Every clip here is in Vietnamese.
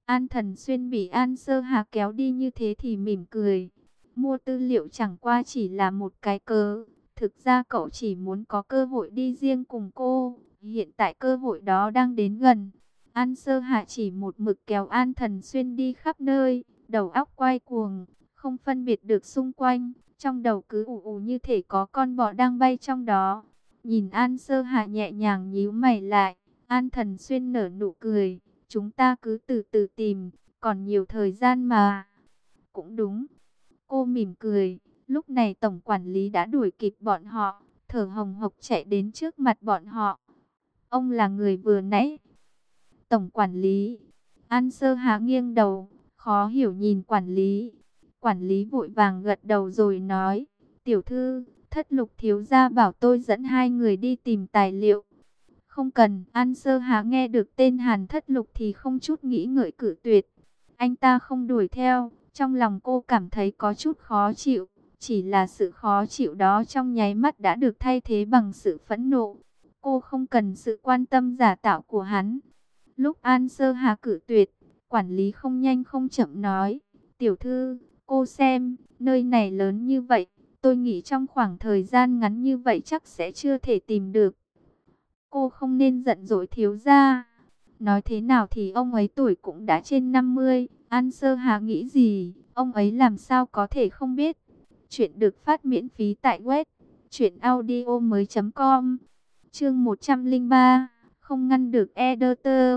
An Thần Xuyên bị An Sơ Hà kéo đi như thế thì mỉm cười. Mua tư liệu chẳng qua chỉ là một cái cớ. Thực ra cậu chỉ muốn có cơ hội đi riêng cùng cô. Hiện tại cơ hội đó đang đến gần. An Sơ Hà chỉ một mực kéo An Thần Xuyên đi khắp nơi. Đầu óc quay cuồng, không phân biệt được xung quanh. Trong đầu cứ ù ù như thể có con bọ đang bay trong đó. Nhìn An Sơ Hà nhẹ nhàng nhíu mày lại. An Thần Xuyên nở nụ cười. Chúng ta cứ từ từ tìm, còn nhiều thời gian mà. Cũng đúng. Cô mỉm cười. Lúc này tổng quản lý đã đuổi kịp bọn họ, thở hồng hộc chạy đến trước mặt bọn họ. Ông là người vừa nãy. Tổng quản lý. An Sơ Hà nghiêng đầu, khó hiểu nhìn quản lý. Quản lý vội vàng gật đầu rồi nói. Tiểu thư, Thất Lục thiếu gia bảo tôi dẫn hai người đi tìm tài liệu. Không cần. An Sơ Hà nghe được tên Hàn Thất Lục thì không chút nghĩ ngợi cự tuyệt. Anh ta không đuổi theo. Trong lòng cô cảm thấy có chút khó chịu. Chỉ là sự khó chịu đó trong nháy mắt đã được thay thế bằng sự phẫn nộ. Cô không cần sự quan tâm giả tạo của hắn. Lúc An Sơ Hà cự tuyệt, quản lý không nhanh không chậm nói. Tiểu thư, cô xem, nơi này lớn như vậy. Tôi nghĩ trong khoảng thời gian ngắn như vậy chắc sẽ chưa thể tìm được. Cô không nên giận dỗi thiếu gia. Nói thế nào thì ông ấy tuổi cũng đã trên 50. An Sơ Hà nghĩ gì, ông ấy làm sao có thể không biết. Chuyện được phát miễn phí tại web truyệnaudiomoi.com. Chương 103, không ngăn được editor.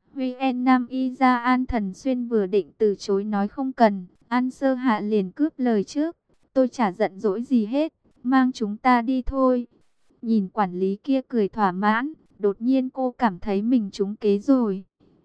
Huy Nam Y ra. An Thần Xuyên vừa định từ chối nói không cần, An Sơ Hạ liền cướp lời trước. Tôi chả giận dỗi gì hết, mang chúng ta đi thôi. Nhìn quản lý kia cười thỏa mãn, đột nhiên cô cảm thấy mình trúng kế rồi.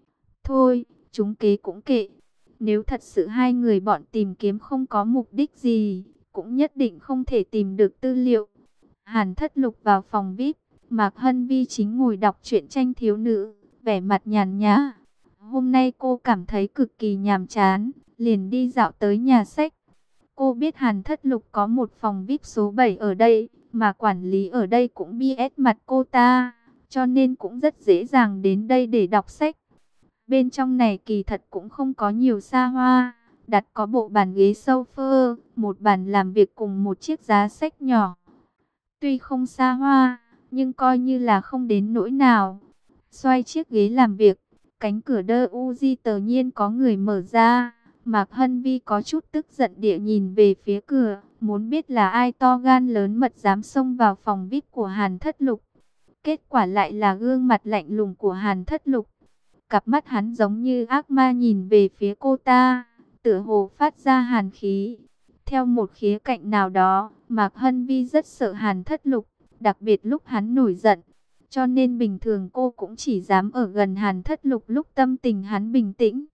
Thôi, trúng kế cũng kệ. Nếu thật sự hai người bọn tìm kiếm không có mục đích gì, cũng nhất định không thể tìm được tư liệu. Hàn Thất Lục vào phòng VIP, Mạc Hân Vi chính ngồi đọc truyện tranh thiếu nữ, vẻ mặt nhàn nhã. Hôm nay cô cảm thấy cực kỳ nhàm chán, liền đi dạo tới nhà sách. Cô biết Hàn Thất Lục có một phòng VIP số 7 ở đây, mà quản lý ở đây cũng biết mặt cô ta, cho nên cũng rất dễ dàng đến đây để đọc sách. Bên trong này kỳ thật cũng không có nhiều xa hoa, đặt có bộ bàn ghế sofa, một bàn làm việc cùng một chiếc giá sách nhỏ. Tuy không xa hoa, nhưng coi như là không đến nỗi nào. Xoay chiếc ghế làm việc, cánh cửa đơ Uzi tự nhiên có người mở ra. Mạc Hân Vi có chút tức giận địa nhìn về phía cửa, muốn biết là ai to gan lớn mật dám xông vào phòng VIP của Hàn Thất Lục. Kết quả lại là gương mặt lạnh lùng của Hàn Thất Lục. Cặp mắt hắn giống như ác ma nhìn về phía cô ta, tựa hồ phát ra hàn khí. Theo một khía cạnh nào đó, Mạc Hân Vi rất sợ Hàn Thất Lục, đặc biệt lúc hắn nổi giận. Cho nên bình thường cô cũng chỉ dám ở gần Hàn Thất Lục lúc tâm tình hắn bình tĩnh.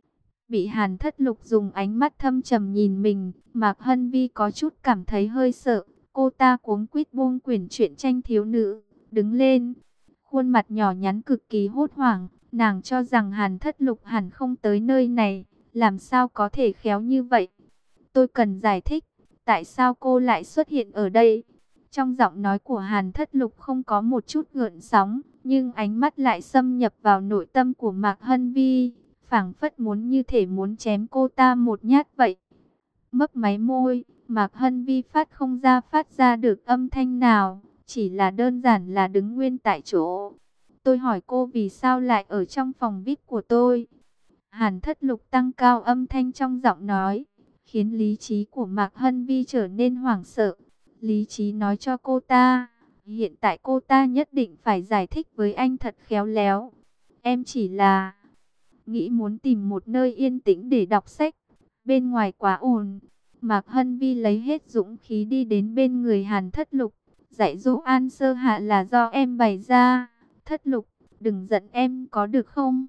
Bị Hàn Thất Lục dùng ánh mắt thâm trầm nhìn mình, Mạc Hân Vi có chút cảm thấy hơi sợ. Cô ta cuống quýt buông quyển truyện tranh thiếu nữ, đứng lên. Khuôn mặt nhỏ nhắn cực kỳ hốt hoảng, nàng cho rằng Hàn Thất Lục hẳn không tới nơi này, làm sao có thể khéo như vậy. Tôi cần giải thích, tại sao cô lại xuất hiện ở đây? Trong giọng nói của Hàn Thất Lục không có một chút gợn sóng, nhưng ánh mắt lại xâm nhập vào nội tâm của Mạc Hân Vi, phảng phất muốn như thể muốn chém cô ta một nhát vậy. Mấp máy môi, Mạc Hân Vi phát ra được âm thanh nào, chỉ là đơn giản là đứng nguyên tại chỗ. Tôi hỏi cô vì sao lại ở trong phòng VIP của tôi. Hàn Thất Lục tăng cao âm thanh trong giọng nói, khiến lý trí của Mạc Hân Vi trở nên hoảng sợ. Lý trí nói cho cô ta, hiện tại cô ta nhất định phải giải thích với anh thật khéo léo. Em chỉ là nghĩ muốn tìm một nơi yên tĩnh để đọc sách, bên ngoài quá ồn. Mạc Hân Vi lấy hết dũng khí đi đến bên người Hàn Thất Lục, dạy dỗ An Sơ Hạ là do em bày ra. Thất Lục, đừng giận em có được không?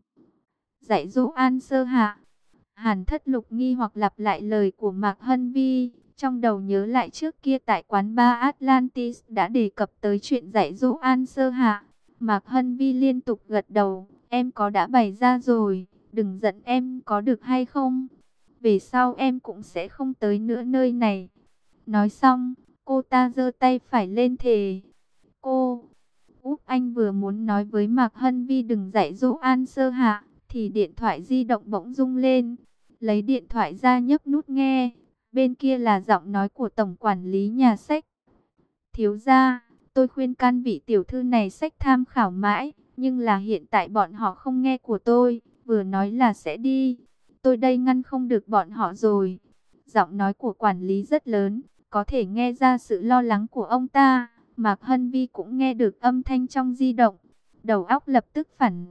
Dạy dỗ An Sơ Hạ. Hàn Thất Lục nghi hoặc lặp lại lời của Mạc Hân Vi, trong đầu nhớ lại trước kia tại quán bar Atlantis đã đề cập tới chuyện dạy dỗ An Sơ Hạ. Mạc Hân Vi liên tục gật đầu, em có đã bày ra rồi, đừng giận em có được hay không? Về sau em cũng sẽ không tới nữa nơi này. Nói xong, cô ta giơ tay phải lên thề. Cô, Úc Anh vừa muốn nói với Mạc Hân Vi đừng dạy dỗ An Sơ Hạ, thì điện thoại di động bỗng rung lên. Lấy điện thoại ra nhấp nút nghe. Bên kia là giọng nói của tổng quản lý nhà sách. Thiếu gia, tôi khuyên can vị tiểu thư này sách tham khảo mãi, nhưng là hiện tại bọn họ không nghe của tôi, vừa nói là sẽ đi. Tôi đây ngăn không được bọn họ rồi. Giọng nói của quản lý rất lớn, có thể nghe ra sự lo lắng của ông ta. Mạc Hân Vi cũng nghe được âm thanh trong di động. Đầu óc lập tức phản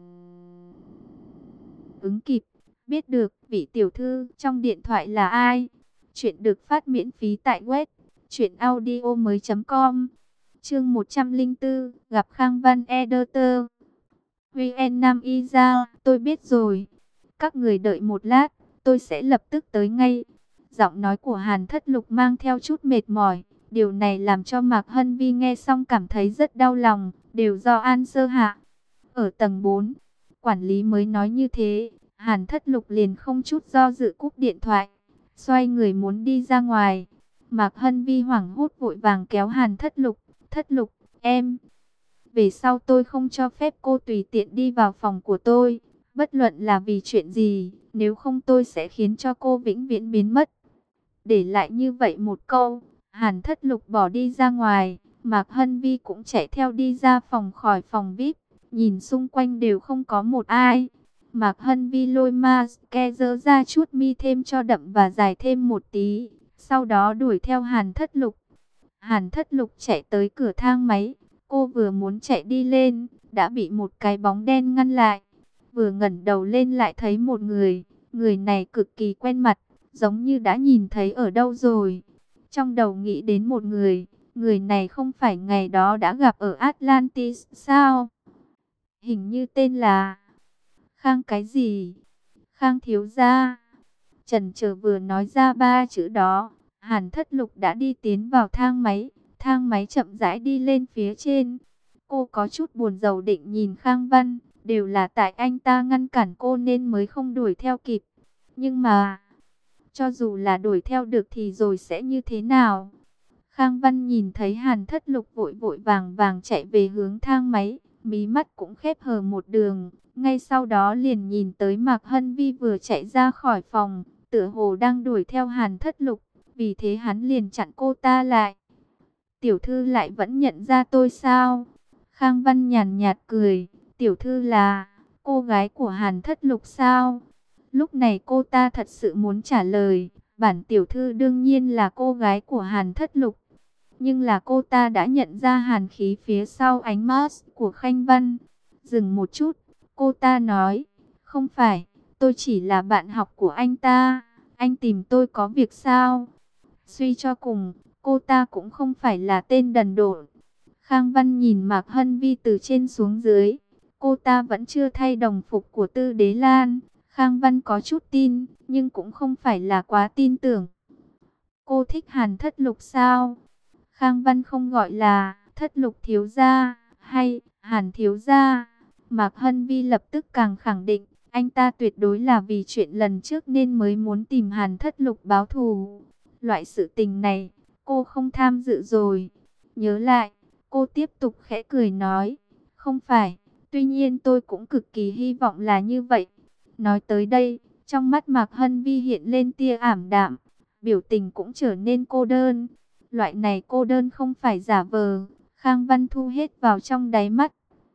ứng kịp, biết được vị tiểu thư trong điện thoại là ai. Chuyện được phát miễn phí tại web truyệnaudiomoi.com. Chương 104, gặp Khang Văn Editor. VN Nam Y ra, tôi biết rồi. Các người đợi một lát, tôi sẽ lập tức tới ngay. Giọng nói của Hàn Thất Lục mang theo chút mệt mỏi. Điều này làm cho Mạc Hân Vi nghe xong cảm thấy rất đau lòng, đều do An Sơ Hạ. Ở tầng 4, quản lý mới nói như thế, Hàn Thất Lục liền không chút do dự cúp điện thoại, xoay người muốn đi ra ngoài. Mạc Hân Vi hoảng hốt vội vàng kéo Hàn Thất Lục. Thất Lục, em, về sau tôi không cho phép cô tùy tiện đi vào phòng của tôi, bất luận là vì chuyện gì, nếu không tôi sẽ khiến cho cô vĩnh viễn biến mất. Để lại như vậy một câu, Hàn Thất Lục bỏ đi ra ngoài, Mạc Hân Vi cũng chạy theo đi ra khỏi phòng VIP, nhìn xung quanh đều không có một ai. Mạc Hân Vi lôi mascara ra chút mi thêm cho đậm và dài thêm một tí, sau đó đuổi theo Hàn Thất Lục. Hàn Thất Lục chạy tới cửa thang máy, cô vừa muốn chạy đi lên, đã bị một cái bóng đen ngăn lại. Vừa ngẩng đầu lên lại thấy một người, người này cực kỳ quen mặt, giống như đã nhìn thấy ở đâu rồi. Trong đầu nghĩ đến một người này không phải ngày đó đã gặp ở Atlantis sao? Hình như tên là Khang cái gì? Khang thiếu gia. Chần chờ vừa nói ra ba chữ đó, Hàn Thất Lục đã đi tiến vào thang máy chậm rãi đi lên phía trên. Cô có chút buồn rầu định nhìn Khang Văn, đều là tại anh ta ngăn cản cô nên mới không đuổi theo kịp. Nhưng mà, cho dù là đuổi theo được thì rồi sẽ như thế nào? Khang Văn nhìn thấy Hàn Thất Lục vội vội vàng vàng chạy về hướng thang máy, mí mắt cũng khép hờ một đường. Ngay sau đó liền nhìn tới Mạc Hân Vi vừa chạy ra khỏi phòng, tựa hồ đang đuổi theo Hàn Thất Lục, vì thế hắn liền chặn cô ta lại. Tiểu thư lại vẫn nhận ra tôi sao? Khang Văn nhàn nhạt cười, tiểu thư là cô gái của Hàn Thất Lục sao? Lúc này cô ta thật sự muốn trả lời, bản tiểu thư đương nhiên là cô gái của Hàn Thất Lục. Nhưng là cô ta đã nhận ra hàn khí phía sau ánh mắt của Khang Văn. Dừng một chút, cô ta nói, không phải, tôi chỉ là bạn học của anh ta, anh tìm tôi có việc sao? Suy cho cùng, cô ta cũng không phải là tên đần độn. Khang Văn nhìn Mạc Hân Vi từ trên xuống dưới, cô ta vẫn chưa thay đồng phục của Tư Đế Lan. Khang Văn có chút tin, nhưng cũng không phải là quá tin tưởng. Cô thích Hàn Thất Lục sao? Khang Văn không gọi là Thất Lục thiếu gia hay Hàn thiếu gia. Mạc Hân Vi lập tức càng khẳng định, anh ta tuyệt đối là vì chuyện lần trước nên mới muốn tìm Hàn Thất Lục báo thù. Loại sự tình này, cô không tham dự rồi. Nhớ lại, cô tiếp tục khẽ cười nói, không phải, tuy nhiên tôi cũng cực kỳ hy vọng là như vậy. Nói tới đây, trong mắt Mạc Hân Vi hiện lên tia ảm đạm, biểu tình cũng trở nên cô đơn. Loại này cô đơn không phải giả vờ, Khang Văn thu hết vào trong đáy mắt.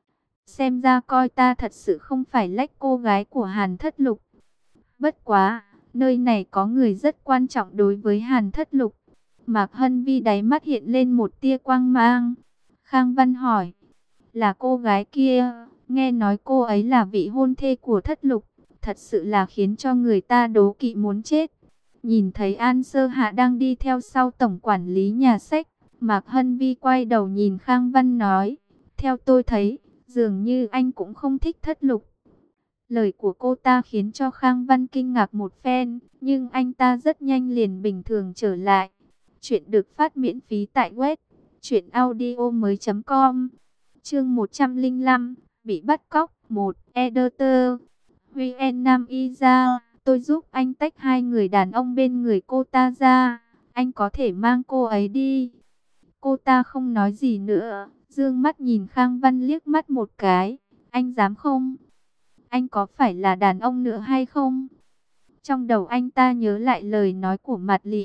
Xem ra coi ta thật sự không phải lách cô gái của Hàn Thất Lục. Bất quá, nơi này có người rất quan trọng đối với Hàn Thất Lục. Mạc Hân Vi đáy mắt hiện lên một tia quang mang. Khang Văn hỏi, là cô gái kia, nghe nói cô ấy là vị hôn thê của Thất Lục, thật sự là khiến cho người ta đố kỵ muốn chết. Nhìn thấy An Sơ Hạ đang đi theo sau tổng quản lý nhà sách, Mạc Hân Vi quay đầu nhìn Khang Văn nói, theo tôi thấy, dường như anh cũng không thích Thất Lục. Lời của cô ta khiến cho Khang Văn kinh ngạc một phen, nhưng anh ta rất nhanh liền bình thường trở lại. Chuyện được phát miễn phí tại web truyệnaudiomoi.com. Chương 105, bị bắt cóc 1, Editor. VN Nam Y ra, tôi giúp anh tách hai người đàn ông bên người cô ta ra, anh có thể mang cô ấy đi. Cô ta không nói gì nữa, dương mắt nhìn Khang Văn liếc mắt một cái, anh dám không? anh có phải là đàn ông nữa hay không? Trong đầu anh ta nhớ lại lời nói của Mạt Lị.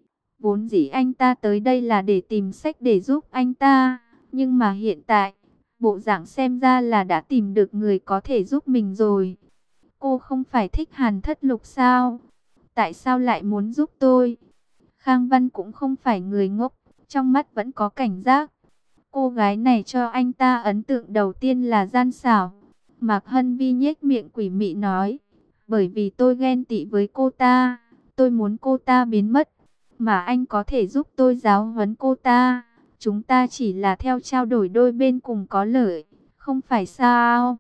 Vốn dĩ anh ta tới đây là để tìm sách để giúp anh ta. Nhưng mà hiện tại, bộ dạng xem ra là đã tìm được người có thể giúp mình rồi. Cô không phải thích Hàn Thất Lục sao? Tại sao lại muốn giúp tôi? Khang Văn cũng không phải người ngốc, trong mắt vẫn có cảnh giác. Cô gái này cho anh ta ấn tượng đầu tiên là gian xảo. Mạc Hân Vi nhếch miệng quỷ mị nói, bởi vì tôi ghen tị với cô ta, tôi muốn cô ta biến mất, mà anh có thể giúp tôi giáo huấn cô ta. Chúng ta chỉ là theo trao đổi đôi bên cùng có lợi, không phải sao?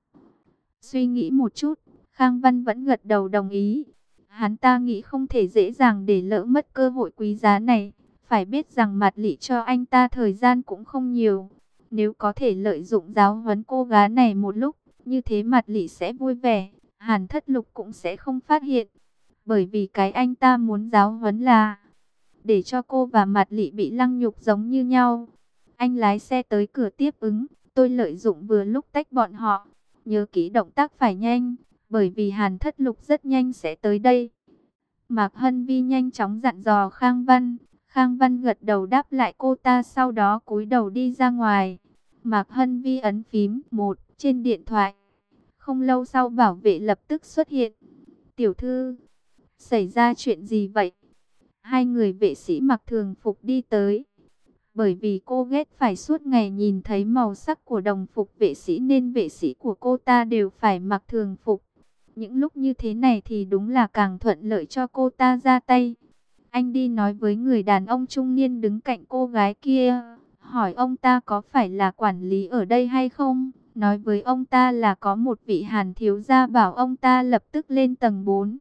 Suy nghĩ một chút, Khang Văn vẫn gật đầu đồng ý. Hắn ta nghĩ không thể dễ dàng để lỡ mất cơ hội quý giá này. Phải biết rằng Mạt Lị cho anh ta thời gian cũng không nhiều. Nếu có thể lợi dụng giáo huấn cô gái này một lúc, như thế Mạt Lị sẽ vui vẻ, Hàn Thất Lục cũng sẽ không phát hiện. Bởi vì cái anh ta muốn giáo huấn là để cho cô và Mạt Lị bị lăng nhục giống như nhau. Anh lái xe tới cửa tiếp ứng, tôi lợi dụng vừa lúc tách bọn họ. Nhớ kỹ động tác phải nhanh, bởi vì Hàn Thất Lục rất nhanh sẽ tới đây. Mạc Hân Vi nhanh chóng dặn dò Khang Văn. Khang Văn gật đầu đáp lại cô ta, sau đó cúi đầu đi ra ngoài. Mạc Hân Vi ấn phím 1 trên điện thoại. Không lâu sau bảo vệ lập tức xuất hiện. Tiểu thư, xảy ra chuyện gì vậy? Hai người vệ sĩ mặc thường phục đi tới. Bởi vì cô ghét phải suốt ngày nhìn thấy màu sắc của đồng phục vệ sĩ nên vệ sĩ của cô ta đều phải mặc thường phục. Những lúc như thế này thì đúng là càng thuận lợi cho cô ta ra tay. Anh đi nói với người đàn ông trung niên đứng cạnh cô gái kia, hỏi ông ta có phải là quản lý ở đây hay không. Nói với ông ta là có một vị Hàn thiếu gia bảo ông ta lập tức lên tầng 4.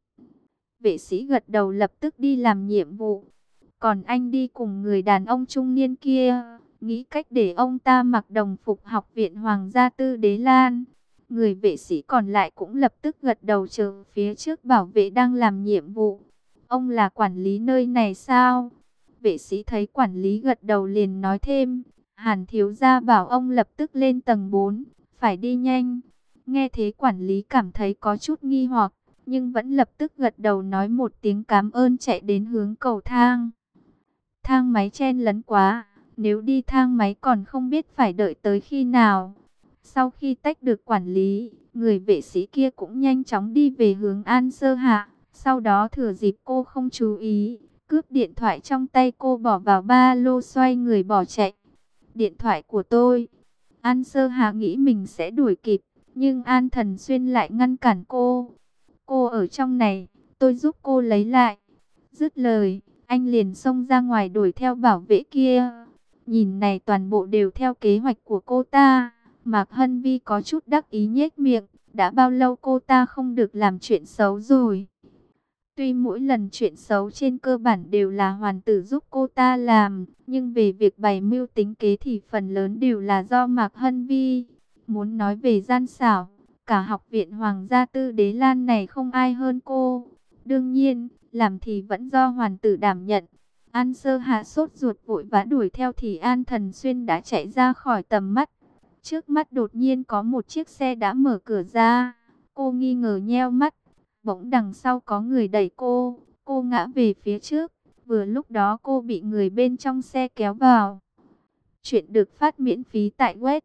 Vệ sĩ gật đầu lập tức đi làm nhiệm vụ. Còn anh đi cùng người đàn ông trung niên kia, nghĩ cách để ông ta mặc đồng phục học viện Hoàng gia Tư Đế Lan. Người vệ sĩ còn lại cũng lập tức gật đầu chờ phía trước bảo vệ đang làm nhiệm vụ. Ông là quản lý nơi này sao? Vệ sĩ thấy quản lý gật đầu liền nói thêm, Hàn thiếu gia bảo ông lập tức lên tầng 4, phải đi nhanh. Nghe thế quản lý cảm thấy có chút nghi hoặc, nhưng vẫn lập tức gật đầu nói một tiếng cảm ơn, chạy đến hướng cầu thang. Thang máy chen lấn quá, nếu đi thang máy còn không biết phải đợi tới khi nào. Sau khi tách được quản lý, người vệ sĩ kia cũng nhanh chóng đi về hướng An Sơ Hạ. Sau đó thừa dịp cô không chú ý, cướp điện thoại trong tay cô bỏ vào ba lô, xoay người bỏ chạy. Điện thoại của tôi. An Sơ Hạ nghĩ mình sẽ đuổi kịp, nhưng An Thần Xuyên lại ngăn cản cô. Cô ở trong này, tôi giúp cô lấy lại. Dứt lời, anh liền xông ra ngoài đuổi theo bảo vệ kia. Nhìn này, toàn bộ đều theo kế hoạch của cô ta. Mạc Hân Vi có chút đắc ý nhếch miệng. Đã bao lâu cô ta không được làm chuyện xấu rồi. Tuy mỗi lần chuyện xấu trên cơ bản đều là hoàn tử giúp cô ta làm, nhưng về việc bày mưu tính kế thì phần lớn đều là do Mạc Hân Vi. Muốn nói về gian xảo, cả học viện Hoàng gia Tư Đế Lan này không ai hơn cô. Đương nhiên, làm thì vẫn do hoàn tử đảm nhận. An Sơ Hạ sốt ruột vội vã đuổi theo thì An Thần Xuyên đã chạy ra khỏi tầm mắt. Trước mắt đột nhiên có một chiếc xe đã mở cửa ra. Cô nghi ngờ nheo mắt. Bỗng đằng sau có người đẩy cô ngã về phía trước. Vừa lúc đó cô bị người bên trong xe kéo vào. Chuyện được phát miễn phí tại web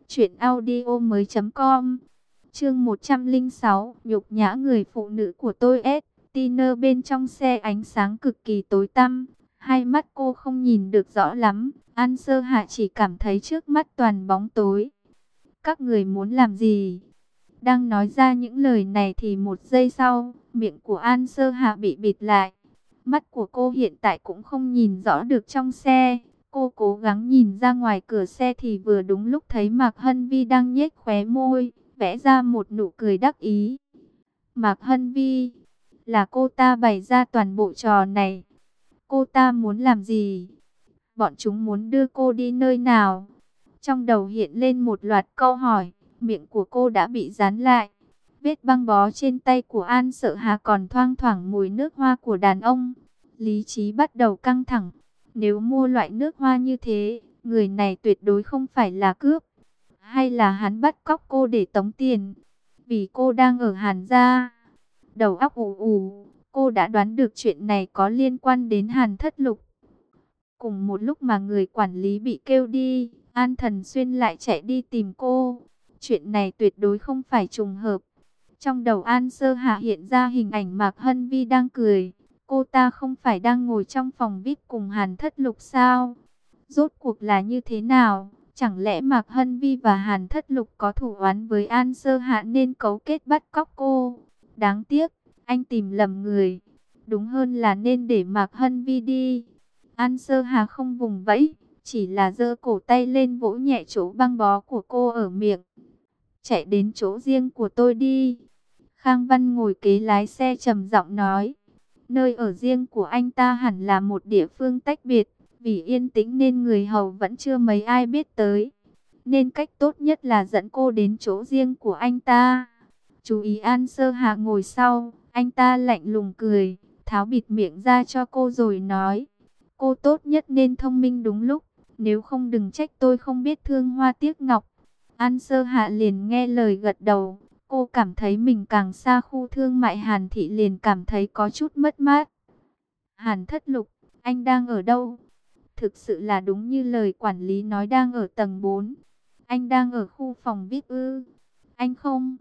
truyệnaudiomoi.com. Chương 106, nhục nhã người phụ nữ của tôi S. Tiner bên trong xe ánh sáng cực kỳ tối tăm, hai mắt cô không nhìn được rõ lắm. An Sơ Hạ chỉ cảm thấy trước mắt toàn bóng tối. Các người muốn làm gì? Đang nói ra những lời này thì một giây sau, miệng của An Sơ Hạ bị bịt lại. Mắt của cô hiện tại cũng không nhìn rõ được trong xe. Cô cố gắng nhìn ra ngoài cửa xe thì vừa đúng lúc thấy Mạc Hân Vi đang nhếch khóe môi, vẽ ra một nụ cười đắc ý. Mạc Hân Vi, là cô ta bày ra toàn bộ trò này. Cô ta muốn làm gì? Bọn chúng muốn đưa cô đi nơi nào? Trong đầu hiện lên một loạt câu hỏi, miệng của cô đã bị dán lại. Vết băng bó trên tay của An Sợ Hà còn thoang thoảng mùi nước hoa của đàn ông. Lý trí bắt đầu căng thẳng. Nếu mua loại nước hoa như thế, người này tuyệt đối không phải là cướp. Hay là hắn bắt cóc cô để tống tiền? vì cô đang ở Hàn gia. Đầu óc ù ù, cô đã đoán được chuyện này có liên quan đến Hàn Thất Lục. Cùng một lúc mà người quản lý bị kêu đi, An Thần Xuyên lại chạy đi tìm cô. Chuyện này tuyệt đối không phải trùng hợp. Trong đầu An Sơ Hạ hiện ra hình ảnh Mạc Hân Vi đang cười. Cô ta không phải đang ngồi trong phòng VIP cùng Hàn Thất Lục sao? Rốt cuộc là như thế nào? Chẳng lẽ Mạc Hân Vi và Hàn Thất Lục có thủ oán với An Sơ Hạ nên cấu kết bắt cóc cô? Đáng tiếc, anh tìm lầm người. Đúng hơn là nên để Mạc Hân Vi đi. An Sơ Hà không vùng vẫy, chỉ là giơ cổ tay lên vỗ nhẹ chỗ băng bó của cô ở miệng. Chạy đến chỗ riêng của tôi đi. Khang Văn ngồi kế lái xe trầm giọng nói. Nơi ở riêng của anh ta hẳn là một địa phương tách biệt. Vì yên tĩnh nên người hầu vẫn chưa mấy ai biết tới. Nên cách tốt nhất là dẫn cô đến chỗ riêng của anh ta. Chú ý An Sơ Hà ngồi sau. Anh ta lạnh lùng cười, tháo bịt miệng ra cho cô rồi nói. Cô tốt nhất nên thông minh đúng lúc. Nếu không đừng trách tôi không biết thương hoa tiếc ngọc. An Sơ Hạ liền nghe lời gật đầu. Cô cảm thấy mình càng xa khu thương mại Hàn Thị liền cảm thấy có chút mất mát. Hàn Thất Lục, anh đang ở đâu? Thực sự là đúng như lời quản lý nói đang ở tầng 4. Anh đang ở khu phòng VIP ư? Anh không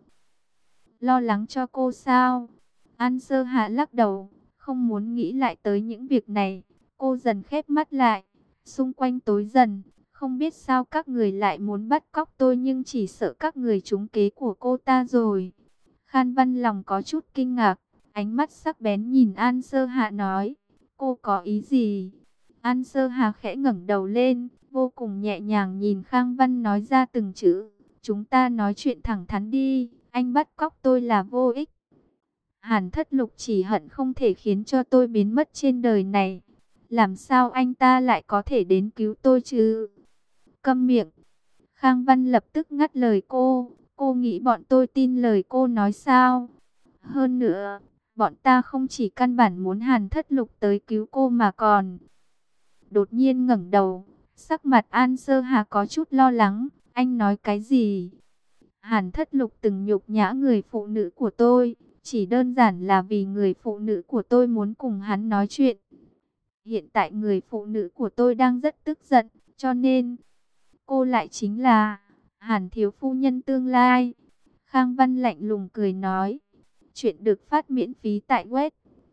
lo lắng cho cô sao? An Sơ Hạ lắc đầu, không muốn nghĩ lại tới những việc này. Cô dần khép mắt lại, xung quanh tối dần. Không biết sao các người lại muốn bắt cóc tôi nhưng chỉ sợ các người trúng kế của cô ta rồi. Khan Văn lòng có chút kinh ngạc, ánh mắt sắc bén nhìn An Sơ Hạ nói. Cô có ý gì? An Sơ Hạ khẽ ngẩng đầu lên, vô cùng nhẹ nhàng nhìn Khang Văn nói ra từng chữ. Chúng ta nói chuyện thẳng thắn đi, anh bắt cóc tôi là vô ích. Hàn Thất Lục chỉ hận không thể khiến cho tôi biến mất trên đời này. Làm sao anh ta lại có thể đến cứu tôi chứ? Câm miệng. Khang Văn lập tức ngắt lời cô. Cô nghĩ bọn tôi tin lời cô nói sao? Hơn nữa, bọn ta không chỉ căn bản muốn Hàn Thất Lục tới cứu cô mà còn. Đột nhiên ngẩng đầu, sắc mặt An Sơ Hà có chút lo lắng. Anh nói cái gì? Hàn Thất Lục từng nhục nhã người phụ nữ của tôi. Chỉ đơn giản là vì người phụ nữ của tôi muốn cùng hắn nói chuyện. Hiện tại người phụ nữ của tôi đang rất tức giận, cho nên cô lại chính là Hàn thiếu phu nhân tương lai. Khang Văn lạnh lùng cười nói. Chuyện được phát miễn phí tại web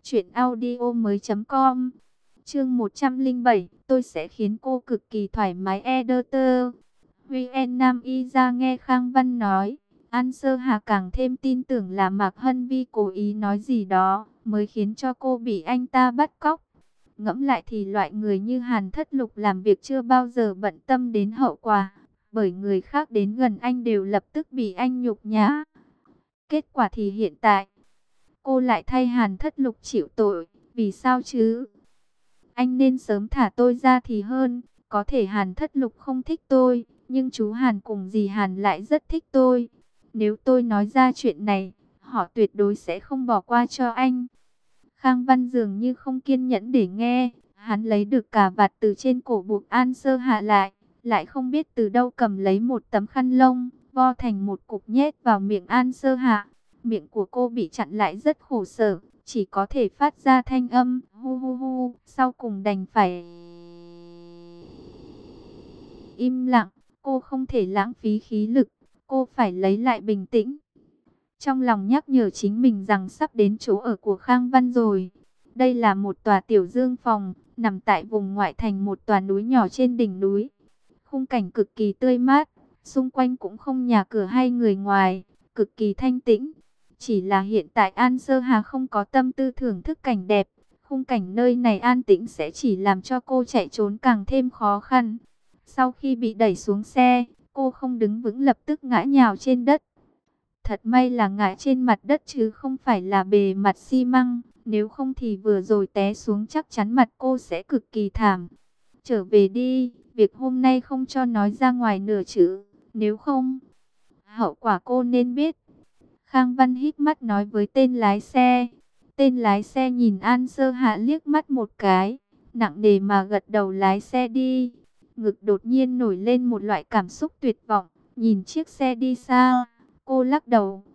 truyệnaudiomoi.com. Chương 107, tôi sẽ khiến cô cực kỳ thoải mái editor. Huy En Nam Y ra nghe Khang Văn nói, An Sơ Hà càng thêm tin tưởng là Mạc Hân Vi cố ý nói gì đó, mới khiến cho cô bị anh ta bắt cóc. Ngẫm lại thì loại người như Hàn Thất Lục làm việc chưa bao giờ bận tâm đến hậu quả, bởi người khác đến gần anh đều lập tức bị anh nhục nhã. Kết quả thì hiện tại, cô lại thay Hàn Thất Lục chịu tội, vì sao chứ? Anh nên sớm thả tôi ra thì hơn, có thể Hàn Thất Lục không thích tôi, nhưng chú Hàn cùng dì Hàn lại rất thích tôi. Nếu tôi nói ra chuyện này, họ tuyệt đối sẽ không bỏ qua cho anh. Khang Văn dường như không kiên nhẫn để nghe, hắn lấy được cà vạt từ trên cổ buộc An Sơ Hạ lại không biết từ đâu cầm lấy một tấm khăn lông, vo thành một cục nhét vào miệng An Sơ Hạ. Miệng của cô bị chặn lại rất khổ sở, chỉ có thể phát ra thanh âm hu hu hu, sau cùng đành phải im lặng. Cô không thể lãng phí khí lực, cô phải lấy lại bình tĩnh. Trong lòng nhắc nhở chính mình rằng sắp đến chỗ ở của Khang Văn rồi. Đây là một tòa tiểu dương phòng, nằm tại vùng ngoại thành một tòa núi nhỏ trên đỉnh núi. Khung cảnh cực kỳ tươi mát, xung quanh cũng không nhà cửa hay người ngoài, cực kỳ thanh tĩnh. Chỉ là hiện tại An Sơ Hà không có tâm tư thưởng thức cảnh đẹp. Khung cảnh nơi này an tĩnh sẽ chỉ làm cho cô chạy trốn càng thêm khó khăn. Sau khi bị đẩy xuống xe, cô không đứng vững lập tức ngã nhào trên đất. Thật may là ngã trên mặt đất chứ không phải là bề mặt xi măng. Nếu không thì vừa rồi té xuống chắc chắn mặt cô sẽ cực kỳ thảm. Trở về đi, việc hôm nay không cho nói ra ngoài nửa chữ. Nếu không, hậu quả cô nên biết. Khang Văn hít mắt nói với tên lái xe. Tên lái xe nhìn An Sơ Hạ liếc mắt một cái, nặng nề mà gật đầu lái xe đi. Ngực đột nhiên nổi lên một loại cảm xúc tuyệt vọng, nhìn chiếc xe đi xa, cô lắc đầu.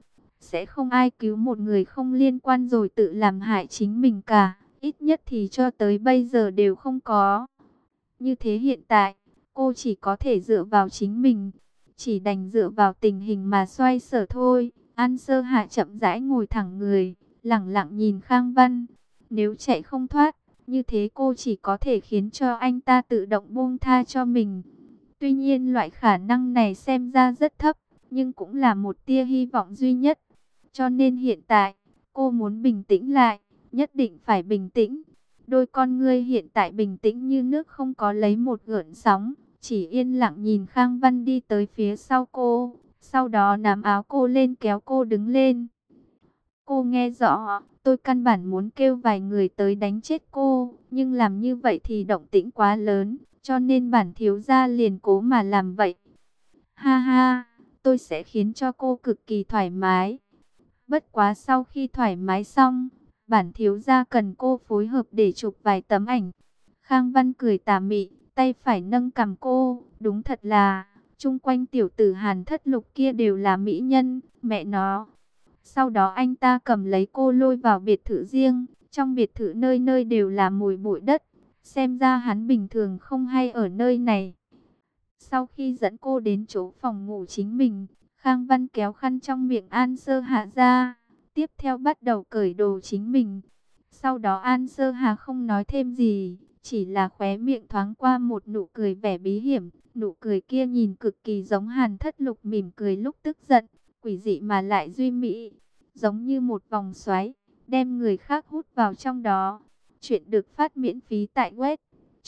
Sẽ không ai cứu một người không liên quan rồi tự làm hại chính mình cả. Ít nhất thì cho tới bây giờ đều không có. Như thế hiện tại, cô chỉ có thể dựa vào chính mình. Chỉ đành dựa vào tình hình mà xoay sở thôi. An Sơ Hạ chậm rãi ngồi thẳng người, lẳng lặng nhìn Khang Văn. Nếu chạy không thoát, như thế cô chỉ có thể khiến cho anh ta tự động buông tha cho mình. Tuy nhiên loại khả năng này xem ra rất thấp, nhưng cũng là một tia hy vọng duy nhất. Cho nên hiện tại, cô muốn bình tĩnh lại, nhất định phải bình tĩnh. Đôi con ngươi hiện tại bình tĩnh như nước không có lấy một gợn sóng, chỉ yên lặng nhìn Khang Văn đi tới phía sau cô, sau đó nắm áo cô lên kéo cô đứng lên. Cô nghe rõ, tôi căn bản muốn kêu vài người tới đánh chết cô, nhưng làm như vậy thì động tĩnh quá lớn, cho nên bản thiếu gia liền cố mà làm vậy. Ha ha, tôi sẽ khiến cho cô cực kỳ thoải mái. Bất quá sau khi thoải mái xong, bản thiếu gia cần cô phối hợp để chụp vài tấm ảnh. Khang Văn cười tà mị, tay phải nâng cằm cô, đúng thật là, chung quanh tiểu tử Hàn Thất Lục kia đều là mỹ nhân, mẹ nó. Sau đó anh ta cầm lấy cô lôi vào biệt thự riêng, trong biệt thự nơi nơi đều là mùi bụi đất, xem ra hắn bình thường không hay ở nơi này. Sau khi dẫn cô đến chỗ phòng ngủ chính mình, Khang Văn kéo khăn trong miệng An Sơ Hạ ra, tiếp theo bắt đầu cởi đồ chính mình. Sau đó An Sơ Hà không nói thêm gì, chỉ là khóe miệng thoáng qua một nụ cười vẻ bí hiểm. Nụ cười kia nhìn cực kỳ giống Hàn Thất Lục mỉm cười lúc tức giận, quỷ dị mà lại duy mỹ, giống như một vòng xoáy, đem người khác hút vào trong đó. Chuyện được phát miễn phí tại web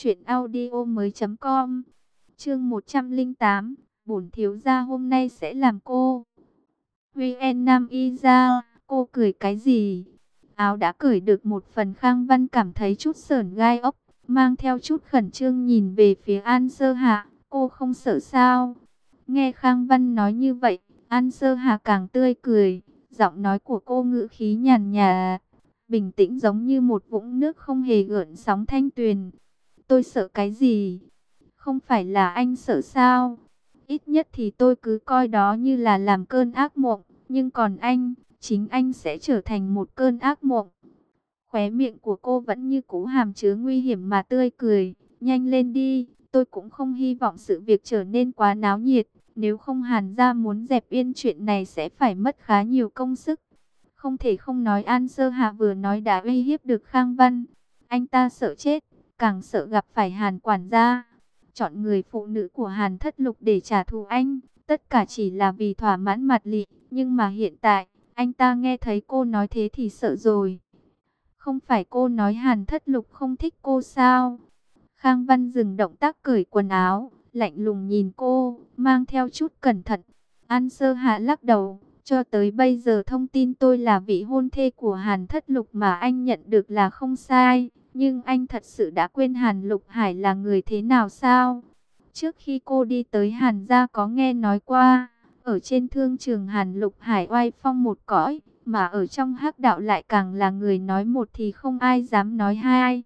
truyệnaudiomoi.com. Chương 108, bổn thiếu gia hôm nay sẽ làm cô. Huyên Nam y ra, cô cười cái gì? Áo đã cởi được một phần, Khang Văn cảm thấy chút sởn gai ốc, mang theo chút khẩn trương nhìn về phía An Sơ Hạ, cô không sợ sao? Nghe Khang Văn nói như vậy, An Sơ Hạ càng tươi cười, giọng nói của cô ngữ khí nhàn nhạt, bình tĩnh giống như một vũng nước không hề gợn sóng thanh tuyền. Tôi sợ cái gì? Không phải là anh sợ sao? Ít nhất thì tôi cứ coi đó như là làm cơn ác mộng, nhưng còn anh, chính anh sẽ trở thành một cơn ác mộng. Khóe miệng của cô vẫn như cú hàm chứa nguy hiểm mà tươi cười. Nhanh lên đi, tôi cũng không hy vọng sự việc trở nên quá náo nhiệt. Nếu không Hàn gia muốn dẹp yên chuyện này sẽ phải mất khá nhiều công sức. Không thể không nói, An Sơ Hạ vừa nói đã uy hiếp được Khang Văn. Anh ta sợ chết, càng sợ gặp phải Hàn quản gia. Chọn người phụ nữ của Hàn Thất Lục để trả thù anh, tất cả chỉ là vì thỏa mãn mặt lị. Nhưng mà hiện tại, anh ta nghe thấy cô nói thế thì sợ rồi. Không phải cô nói Hàn Thất Lục không thích cô sao? Khang Văn dừng động tác cởi quần áo, lạnh lùng nhìn cô, mang theo chút cẩn thận. An Sơ Hạ lắc đầu, cho tới bây giờ thông tin tôi là vị hôn thê của Hàn Thất Lục mà anh nhận được là không sai. Nhưng anh thật sự đã quên Hàn Lục Hải là người thế nào sao? Trước khi cô đi tới Hàn gia có nghe nói qua, ở trên thương trường Hàn Lục Hải oai phong một cõi, mà ở trong hắc đạo lại càng là người nói một thì không ai dám nói hai.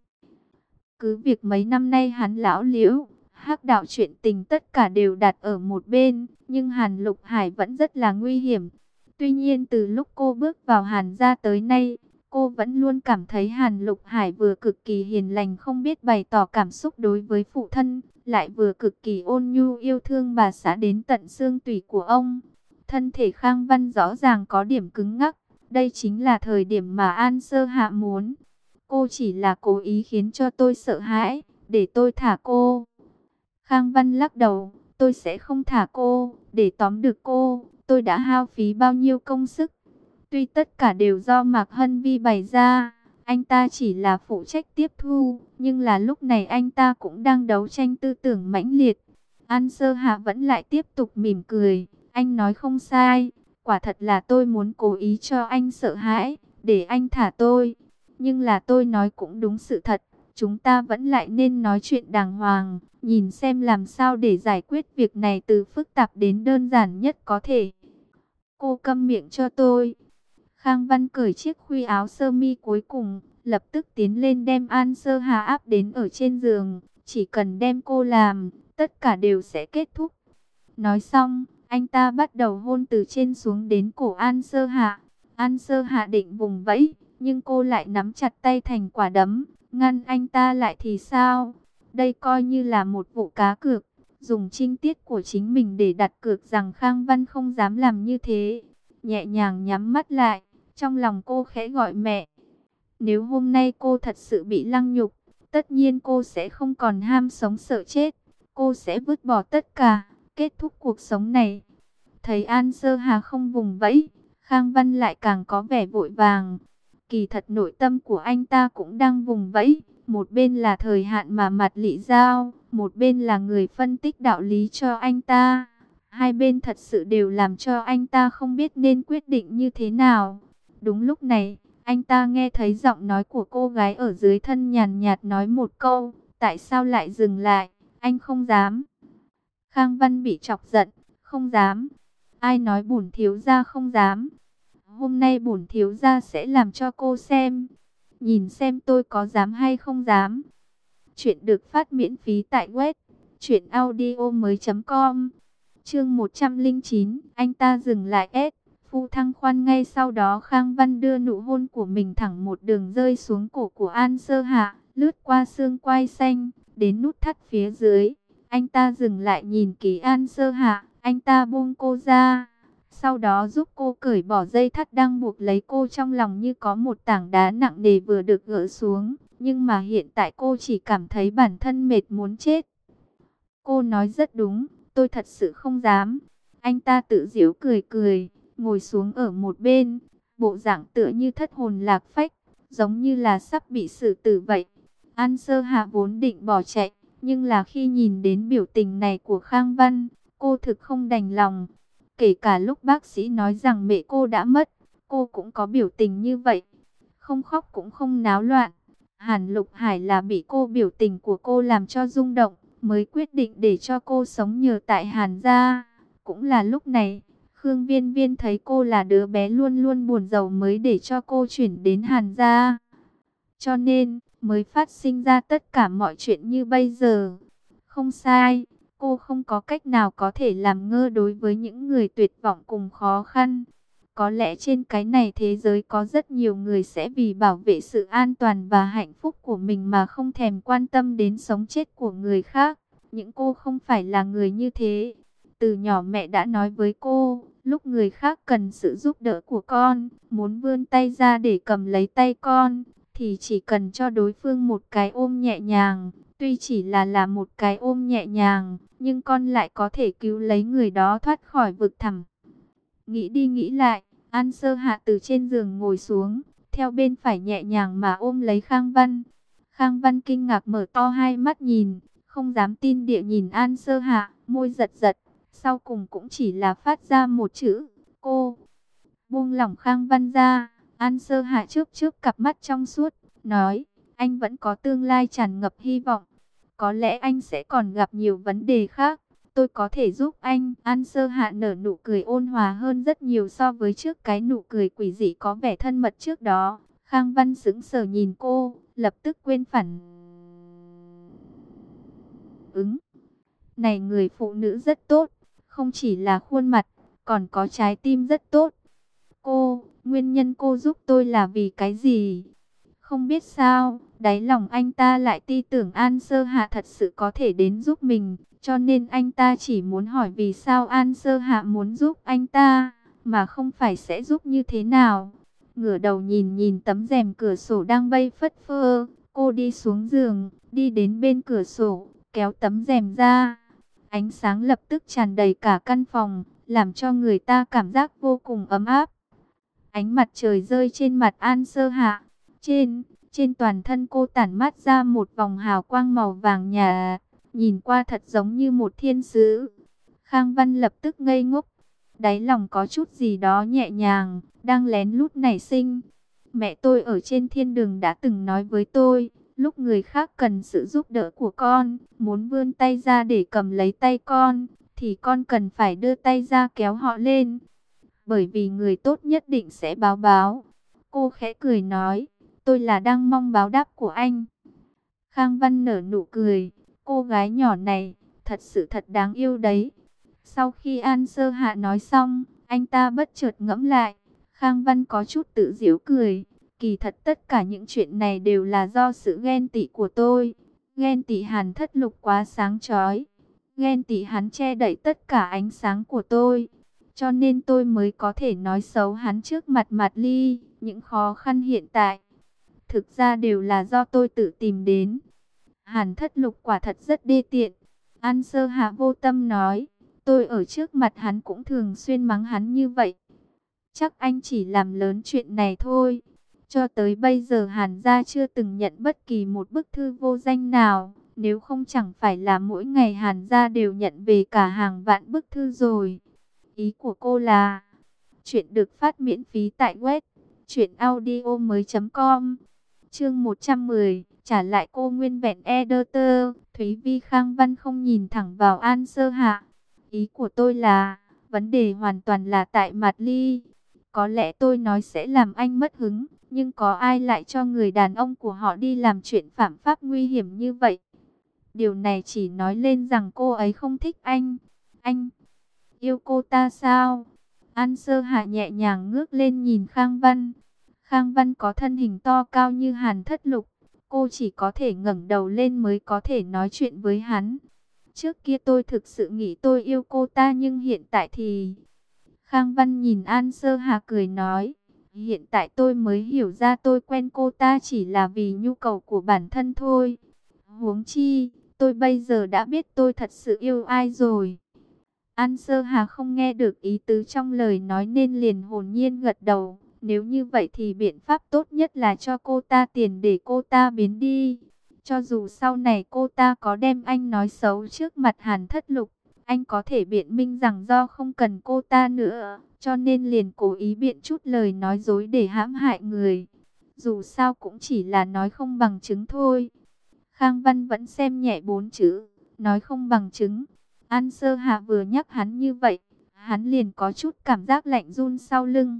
Cứ việc mấy năm nay hắn lão liễu, hắc đạo chuyện tình tất cả đều đặt ở một bên, nhưng Hàn Lục Hải vẫn rất là nguy hiểm. Tuy nhiên từ lúc cô bước vào Hàn gia tới nay, cô vẫn luôn cảm thấy Hàn Lục Hải vừa cực kỳ hiền lành không biết bày tỏ cảm xúc đối với phụ thân, lại vừa cực kỳ ôn nhu yêu thương bà xã đến tận xương tủy của ông. Thân thể Khang Văn rõ ràng có điểm cứng ngắc, đây chính là thời điểm mà An Sơ Hạ muốn. Cô chỉ là cố ý khiến cho tôi sợ hãi, để tôi thả cô. Khang Văn lắc đầu, tôi sẽ không thả cô, để tóm được cô, tôi đã hao phí bao nhiêu công sức. Tuy tất cả đều do Mạc Hân Vi bày ra, anh ta chỉ là phụ trách tiếp thu, nhưng là lúc này anh ta cũng đang đấu tranh tư tưởng mãnh liệt. An Sơ Hạ vẫn lại tiếp tục mỉm cười, anh nói không sai, quả thật là tôi muốn cố ý cho anh sợ hãi, để anh thả tôi. Nhưng là tôi nói cũng đúng sự thật, chúng ta vẫn lại nên nói chuyện đàng hoàng, nhìn xem làm sao để giải quyết việc này từ phức tạp đến đơn giản nhất có thể. Cô câm miệng cho tôi. Khang Văn cởi chiếc khuy áo sơ mi cuối cùng, lập tức tiến lên đem An Sơ Hà áp đến ở trên giường. Chỉ cần đem cô làm, tất cả đều sẽ kết thúc. Nói xong, Anh ta bắt đầu hôn từ trên xuống đến cổ An Sơ Hạ. An Sơ Hạ định vùng vẫy, nhưng cô lại nắm chặt tay thành quả đấm, ngăn anh ta lại thì sao? Đây coi như là một vụ cá cược, dùng trinh tiết của chính mình để đặt cược rằng Khang Văn không dám làm như thế. Nhẹ nhàng nhắm mắt lại, trong lòng cô khẽ gọi mẹ. Nếu hôm nay cô thật sự bị lăng nhục, tất nhiên cô sẽ không còn ham sống sợ chết. Cô sẽ vứt bỏ tất cả, kết thúc cuộc sống này. Thấy An Sơ Hà không vùng vẫy, Khang Văn lại càng có vẻ vội vàng. Kỳ thật nội tâm của anh ta cũng đang vùng vẫy. Một bên là thời hạn mà Mạt Lị giao, một bên là người phân tích đạo lý cho anh ta. Hai bên thật sự đều làm cho anh ta không biết nên quyết định như thế nào. Đúng lúc này, anh ta nghe thấy giọng nói của cô gái ở dưới thân nhàn nhạt nói một câu, tại sao lại dừng lại, anh không dám. Khang Văn bị chọc giận, không dám. Ai nói bổn thiếu gia không dám? Hôm nay bổn thiếu gia sẽ làm cho cô xem. Nhìn xem tôi có dám hay không dám. Chuyện được phát miễn phí tại web truyệnaudiomoi.com. Chương 109, anh ta dừng lại phu thăng khoan. Ngay sau đó Khang Văn đưa nụ hôn của mình thẳng một đường rơi xuống cổ của An Sơ Hạ, lướt qua xương quai xanh, đến nút thắt phía dưới. Anh ta dừng lại nhìn kỹ An Sơ Hạ, anh ta buông cô ra. Sau đó giúp cô cởi bỏ dây thắt đang buộc lấy cô, trong lòng như có một tảng đá nặng nề vừa được gỡ xuống. Nhưng mà hiện tại cô chỉ cảm thấy bản thân mệt muốn chết. Cô nói rất đúng, tôi thật sự không dám. Anh ta tự giễu cười cười, ngồi xuống ở một bên, bộ dạng tựa như thất hồn lạc phách, giống như là sắp bị xử tử vậy. An Sơ Hạ vốn định bỏ chạy, nhưng là khi nhìn đến biểu tình này của Khang Văn, cô thực không đành lòng. Kể cả lúc bác sĩ nói rằng mẹ cô đã mất, cô cũng có biểu tình như vậy, không khóc cũng không náo loạn. Hàn Lục Hải là bị cô biểu tình của cô làm cho rung động, mới quyết định để cho cô sống nhờ tại Hàn gia. Cũng là lúc này, Khương Viên Viên thấy cô là đứa bé luôn luôn buồn rầu mới để cho cô chuyển đến Hàn gia. Cho nên, mới phát sinh ra tất cả mọi chuyện như bây giờ. Không sai, cô không có cách nào có thể làm ngơ đối với những người tuyệt vọng cùng khó khăn. Có lẽ trên cái này thế giới có rất nhiều người sẽ vì bảo vệ sự an toàn và hạnh phúc của mình mà không thèm quan tâm đến sống chết của người khác. Nhưng cô không phải là người như thế. Từ nhỏ mẹ đã nói với cô, lúc người khác cần sự giúp đỡ của con, muốn vươn tay ra để cầm lấy tay con, thì chỉ cần cho đối phương một cái ôm nhẹ nhàng. Tuy chỉ là một cái ôm nhẹ nhàng, nhưng con lại có thể cứu lấy người đó thoát khỏi vực thẳm. Nghĩ đi nghĩ lại, An Sơ Hạ từ trên giường ngồi xuống, theo bên phải nhẹ nhàng mà ôm lấy Khang Văn. Khang Văn kinh ngạc mở to hai mắt nhìn, không dám tin địa nhìn An Sơ Hạ, môi giật giật, sau cùng cũng chỉ là phát ra một chữ, cô. Buông lỏng Khang Văn ra, An Sơ Hạ trước cặp mắt trong suốt, nói, anh vẫn có tương lai tràn ngập hy vọng. Có lẽ anh sẽ còn gặp nhiều vấn đề khác. Tôi có thể giúp anh. An Sơ Hạ nở nụ cười ôn hòa hơn rất nhiều so với trước cái nụ cười quỷ dị có vẻ thân mật trước đó. Khang Văn sững sờ nhìn cô, lập tức quên phản ứng. Này, người phụ nữ rất tốt, không chỉ là khuôn mặt, còn có trái tim rất tốt. Cô, nguyên nhân cô giúp tôi là vì cái gì? Không biết sao, đáy lòng anh ta lại tin tưởng An Sơ Hạ thật sự có thể đến giúp mình. Cho nên anh ta chỉ muốn hỏi vì sao An Sơ Hạ muốn giúp anh ta, mà không phải sẽ giúp như thế nào. Ngửa đầu nhìn tấm rèm cửa sổ đang bay phất phơ, cô đi xuống giường, đi đến bên cửa sổ, kéo tấm rèm ra. Ánh sáng lập tức tràn đầy cả căn phòng, làm cho người ta cảm giác vô cùng ấm áp. Ánh mặt trời rơi trên mặt An Sơ Hạ, trên toàn thân cô tản mát ra một vòng hào quang màu vàng nhạt, nhìn qua thật giống như một thiên sứ. Khang Văn lập tức ngây ngốc, đáy lòng có chút gì đó nhẹ nhàng, đang lén lút nảy sinh. Mẹ tôi ở trên thiên đường đã từng nói với tôi, lúc người khác cần sự giúp đỡ của con, muốn vươn tay ra để cầm lấy tay con, thì con cần phải đưa tay ra kéo họ lên. Bởi vì người tốt nhất định sẽ báo. Cô khẽ cười nói, tôi là đang mong báo đáp của anh. Khang Văn nở nụ cười, cô gái nhỏ này, thật sự thật đáng yêu đấy. Sau khi An Sơ Hạ nói xong, anh ta bất chợt ngẫm lại. Khang Văn có chút tự giễu cười. Kỳ thật tất cả những chuyện này đều là do sự ghen tị của tôi. Ghen tị Hàn Thất Lục quá sáng chói. Ghen tị hắn che đậy tất cả ánh sáng của tôi. Cho nên tôi mới có thể nói xấu hắn trước mặt Mạt Ly. Những khó khăn hiện tại, thực ra đều là do tôi tự tìm đến. Hàn Thất Lục quả thật rất đê tiện. An Sơ Hạ vô tâm nói. Tôi ở trước mặt hắn cũng thường xuyên mắng hắn như vậy. Chắc anh chỉ làm lớn chuyện này thôi. Cho tới bây giờ Hàn gia chưa từng nhận bất kỳ một bức thư vô danh nào. Nếu không chẳng phải là mỗi ngày Hàn gia đều nhận về cả hàng vạn bức thư rồi. Ý của cô là... Chuyện được phát miễn phí tại web truyệnaudiomoi.com. Chương 110, trả lại cô nguyên vẹn editor. Thúy Vi Khang Văn không nhìn thẳng vào An Sơ Hạ. Ý của tôi là, vấn đề hoàn toàn là tại Mạt Ly. Có lẽ tôi nói sẽ làm anh mất hứng, nhưng có ai lại cho người đàn ông của họ đi làm chuyện phạm pháp nguy hiểm như vậy? Điều này chỉ nói lên rằng cô ấy không thích anh. Anh yêu cô ta sao? An Sơ Hạ nhẹ nhàng ngước lên nhìn Khang Văn. Khang Văn có thân hình to cao như Hàn Thất Lục. Cô chỉ có thể ngẩng đầu lên mới có thể nói chuyện với hắn. Trước kia tôi thực sự nghĩ tôi yêu cô ta, nhưng hiện tại thì... Khang Văn nhìn An Sơ Hà cười nói. Hiện tại tôi mới hiểu ra tôi quen cô ta chỉ là vì nhu cầu của bản thân thôi. Huống chi, tôi bây giờ đã biết tôi thật sự yêu ai rồi. An Sơ Hà không nghe được ý tứ trong lời nói nên liền hồn nhiên gật đầu. Nếu như vậy thì biện pháp tốt nhất là cho cô ta tiền để cô ta biến đi. Cho dù sau này cô ta có đem anh nói xấu trước mặt Hàn Thất Lục, anh có thể biện minh rằng do không cần cô ta nữa, cho nên liền cố ý biện chút lời nói dối để hãm hại người. Dù sao cũng chỉ là nói không bằng chứng thôi. Khang Văn vẫn xem nhẹ 4 chữ, nói không bằng chứng. An Sơ Hạ vừa nhắc hắn như vậy, hắn liền có chút cảm giác lạnh run sau lưng.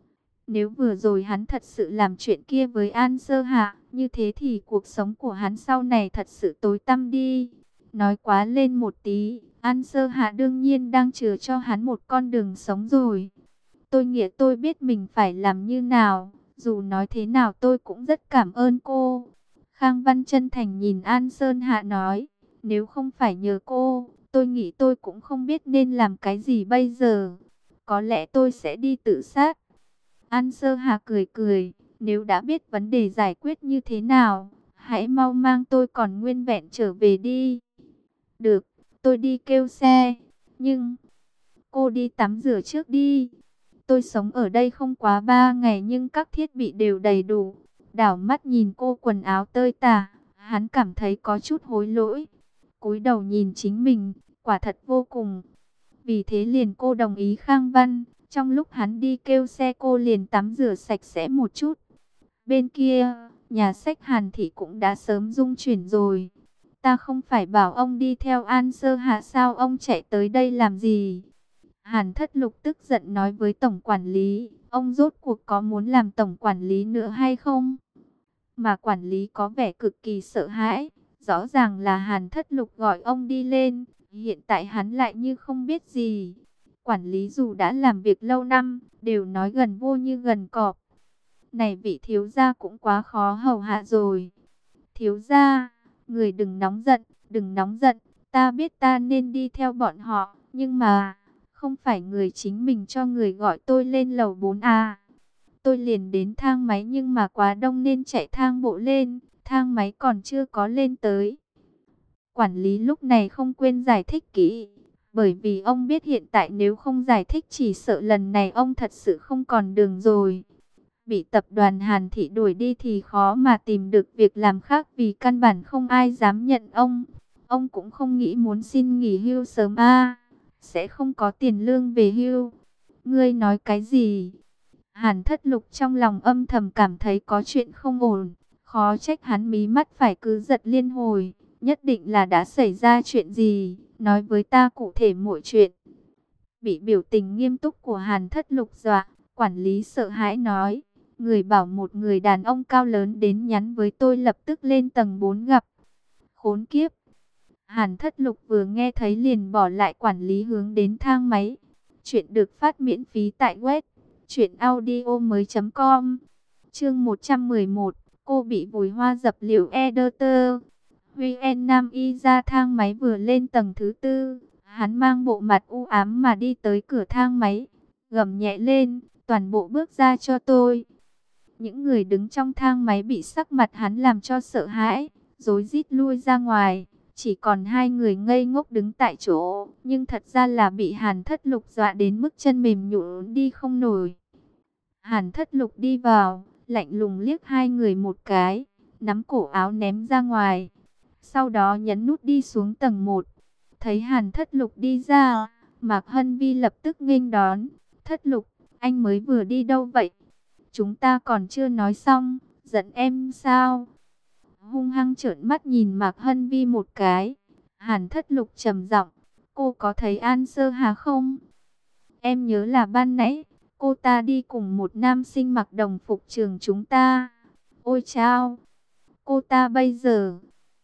Nếu vừa rồi hắn thật sự làm chuyện kia với An Sơ Hạ, như thế thì cuộc sống của hắn sau này thật sự tối tăm đi. Nói quá lên một tí, An Sơ Hạ đương nhiên đang chừa cho hắn một con đường sống rồi. Tôi nghĩ tôi biết mình phải làm như nào, dù nói thế nào tôi cũng rất cảm ơn cô. Khang Văn chân thành nhìn An Sơn Hạ nói, nếu không phải nhờ cô, tôi nghĩ tôi cũng không biết nên làm cái gì bây giờ. Có lẽ tôi sẽ đi tự sát. An Sơ Hà cười cười, nếu đã biết vấn đề giải quyết như thế nào, hãy mau mang tôi còn nguyên vẹn trở về đi. Được, tôi đi kêu xe, nhưng cô đi tắm rửa trước đi. Tôi sống ở đây không quá 3 ngày nhưng các thiết bị đều đầy đủ. Đảo mắt nhìn cô quần áo tơi tả, hắn cảm thấy có chút hối lỗi. Cúi đầu nhìn chính mình, quả thật vô cùng. Vì thế liền cô đồng ý Khang Văn. Trong lúc hắn đi kêu xe cô liền tắm rửa sạch sẽ một chút. Bên kia, nhà sách Hàn Thị cũng đã sớm rung chuyển rồi. Ta không phải bảo ông đi theo An Sơ Hạ sao, ông chạy tới đây làm gì? Hàn Thất Lục tức giận nói với tổng quản lý, ông rốt cuộc có muốn làm tổng quản lý nữa hay không? Mà quản lý có vẻ cực kỳ sợ hãi, rõ ràng là Hàn Thất Lục gọi ông đi lên, hiện tại hắn lại như không biết gì. Quản lý dù đã làm việc lâu năm, đều nói gần vô như gần cọp. Này vị thiếu gia cũng quá khó hầu hạ rồi. Thiếu gia, người đừng nóng giận, đừng nóng giận, ta biết ta nên đi theo bọn họ, nhưng mà, không phải người chính mình cho người gọi tôi lên lầu 4 à. Tôi liền đến thang máy nhưng mà quá đông nên chạy thang bộ lên, thang máy còn chưa có lên tới. Quản lý lúc này không quên giải thích kỹ, bởi vì ông biết hiện tại nếu không giải thích chỉ sợ lần này ông thật sự không còn đường rồi. Bị tập đoàn Hàn Thị đuổi đi thì khó mà tìm được việc làm khác vì căn bản không ai dám nhận ông. Ông cũng không nghĩ muốn xin nghỉ hưu sớm à, sẽ không có tiền lương về hưu. Ngươi nói cái gì? Hàn Thất Lục trong lòng âm thầm cảm thấy có chuyện không ổn, khó trách hắn mí mắt phải cứ giật liên hồi, nhất định là đã xảy ra chuyện gì, nói với ta cụ thể mọi chuyện. Bị biểu tình nghiêm túc của Hàn Thất Lục dọa, quản lý sợ hãi nói, người bảo một người đàn ông cao lớn đến nhắn với tôi lập tức lên tầng 4 gặp. Khốn kiếp! Hàn Thất Lục vừa nghe thấy liền bỏ lại quản lý hướng đến thang máy. Chuyện được phát miễn phí tại web truyệnaudiomoi.com. Chương 111, cô bị vùi hoa dập liệu Editor. Huy En Nam Y ra thang máy vừa lên tầng thứ tư, hắn mang bộ mặt u ám mà đi tới cửa thang máy, gầm nhẹ lên, toàn bộ bước ra cho tôi. Những người đứng trong thang máy bị sắc mặt hắn làm cho sợ hãi, rối rít lui ra ngoài. Chỉ còn hai người ngây ngốc đứng tại chỗ, nhưng thật ra là bị Hàn Thất Lục dọa đến mức chân mềm nhũn đi không nổi. Hàn Thất Lục đi vào, lạnh lùng liếc hai người một cái, nắm cổ áo ném ra ngoài. Sau đó nhấn nút đi xuống tầng 1. Thấy Hàn Thất Lục đi ra, Mạc Hân Vi lập tức nghênh đón. Thất Lục, anh mới vừa đi đâu vậy? Chúng ta còn chưa nói xong, giận em sao? Hung hăng trợn mắt nhìn Mạc Hân Vi một cái. Hàn Thất Lục trầm giọng, cô có thấy An Sơ Hà không? Em nhớ là ban nãy, cô ta đi cùng một nam sinh mặc đồng phục trường chúng ta. Ôi chao, cô ta bây giờ...